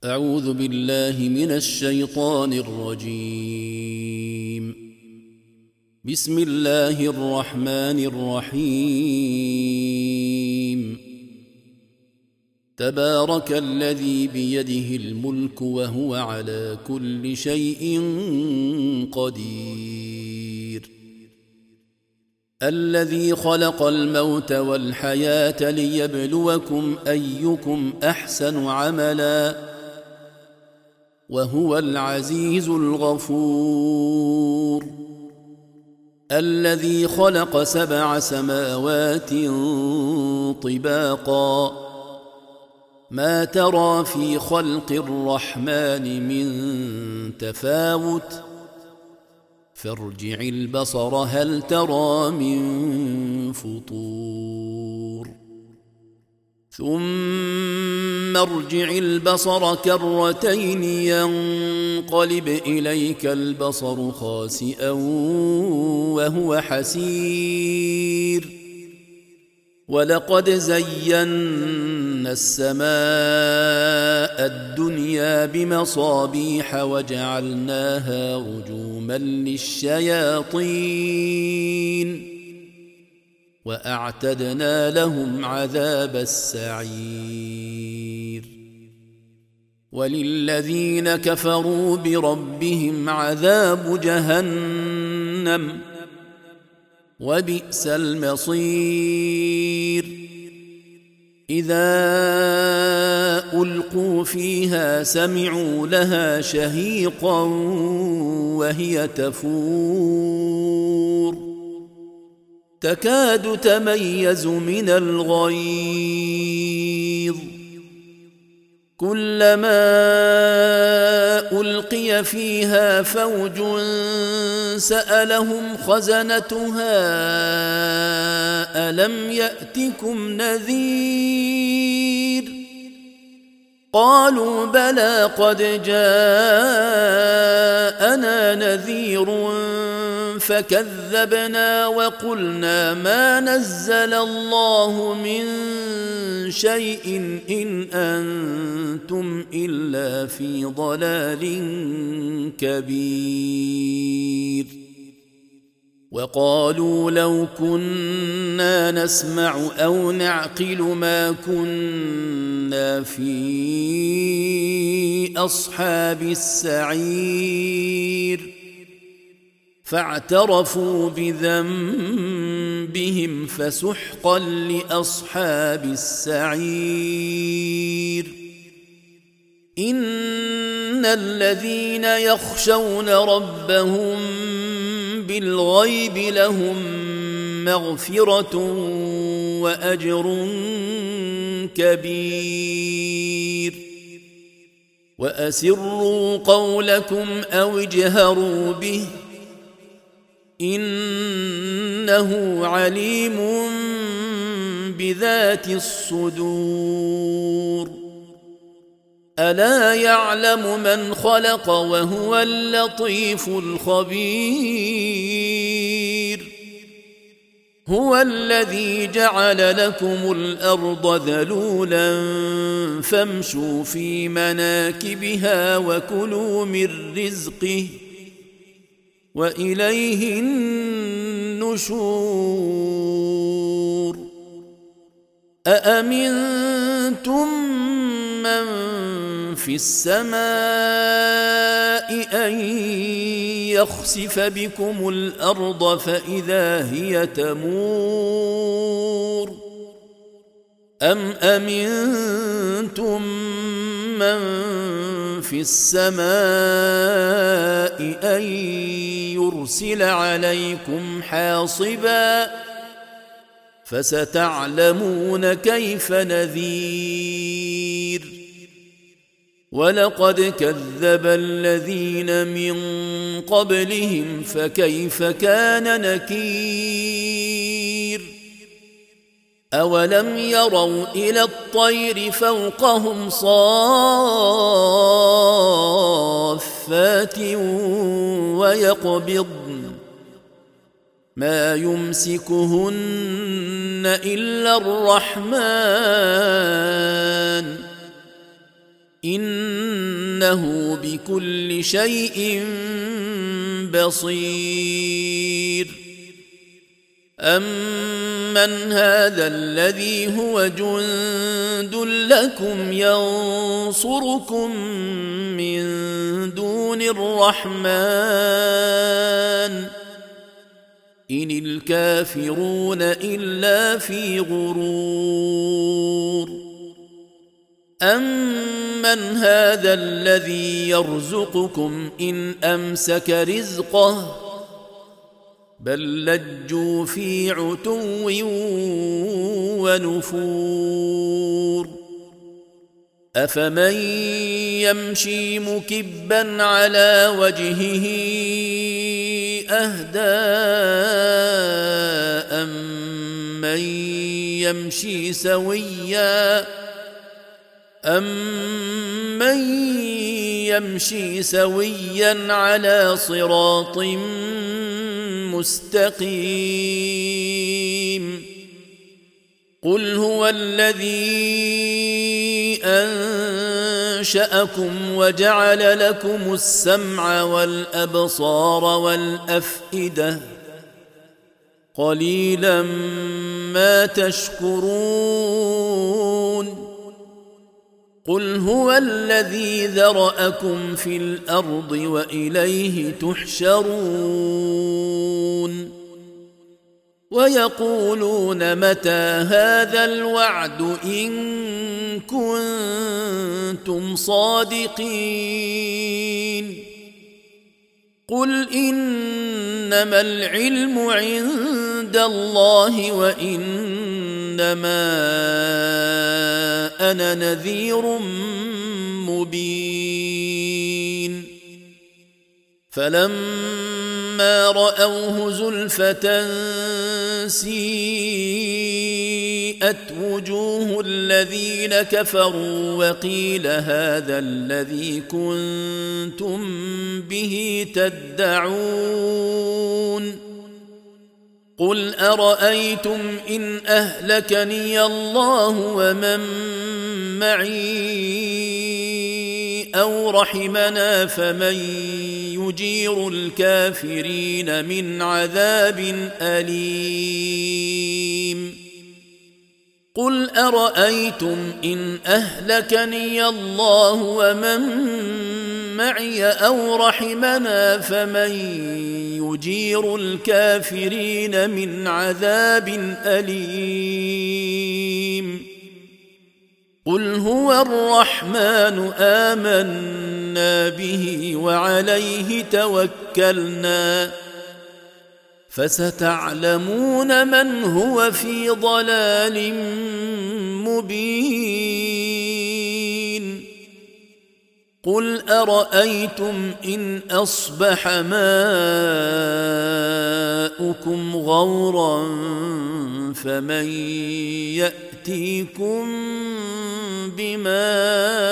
أعوذ بالله من الشيطان الرجيم. بسم الله الرحمن الرحيم. تبارك الذي بيده الملك وهو على كل شيء قدير. الذي خلق الموت والحياة ليبلوكم أيكم أحسن عملا وهو العزيز الغفور. الذي خلق 7 سماوات طباقا ما ترى في خلق الرحمن من تفاوت فارجع البصر هل ترى من فطور ثم ارجع البصر كرتين ينقلب إليك البصر خاسئا وهو حسير. ولقد زينا السماء الدنيا بمصابيح وجعلناها رجوما للشياطين وأعتدنا لهم عذاب السعير. وللذين كفروا بربهم عذاب جهنم وبئس المصير. إذا ألقوا فيها سمعوا لها شهيقا وهي تفور تكاد تميز من الغيظ. كلما ألقي فيها فوج سألهم خزنتها ألم يأتكم نذير قالوا بلى قد جاءنا نذير فكذبنا وقلنا ما نزل الله من شيء إن أنتم إلا في ضلال كبير. وقالوا لو كنا نسمع أو نعقل ما كنا في أصحاب السعير فاعترفوا بذنبهم فسحقا لأصحاب السعير. إن الذين يخشون ربهم بالغيب لهم مغفرة وأجر كبير. وأسروا قولكم أو اجهروا به إنه عليم بذات الصدور. ألا يعلم من خلق وهو اللطيف الخبير. هو الذي جعل لكم الأرض ذلولا فامشوا في مناكبها وكلوا من رزقه وإليه النشور. أأمنتم من في السماء أن يخسف بكم الأرض فإذا هي تمور أم أمنتم من في السماء أن يرسل عليكم حاصبا فستعلمون كيف نذير. ولقد كذب الذين من قبلهم فكيف كان نكير. أولم يروا إلى الطير فوقهم صافات ويقبضن ما يمسكهن إلا الرحمن إنه بكل شيء بصير. أمن هذا الذي هو جند لكم ينصركم من دون الرحمن إن الكافرون إلا في غرور. أمن هذا الذي يرزقكم إن أمسك رزقه بل لجوا في عتو ونفور. أفمن يمشي مكبا على وجهه أهدى أمن يمشي سويا على صراط مستقيم. قل هو الذي أنشأكم وجعل لكم السمع والأبصار والأفئدة قليلا ما تشكرون. قل هو الذي ذرأكم في الأرض وإليه تحشرون. ويقولون متى هذا الوعد إن كنتم صادقين. قل إنما العلم عند الله وإنما أنا نذير مبين. فلما رأوه زلفة سيئت وجوه الذين كفروا وقيل هذا الذي كنتم به تدعون. قل أرأيتم إن أهلكني الله ومن معي أو رحمنا فمن يجير الكافرين من عذاب أليم. قل أرأيتم إن أهلكني الله ومن معي أو رحمنا فمن يجير الكافرين من عذاب أليم. قل هو الرحمن آمنا به وعليه توكلنا فستعلمون من هو في ضلال مبين. قل أرأيتم إن أصبح ماؤكم غورا فمن يأتيكم بماء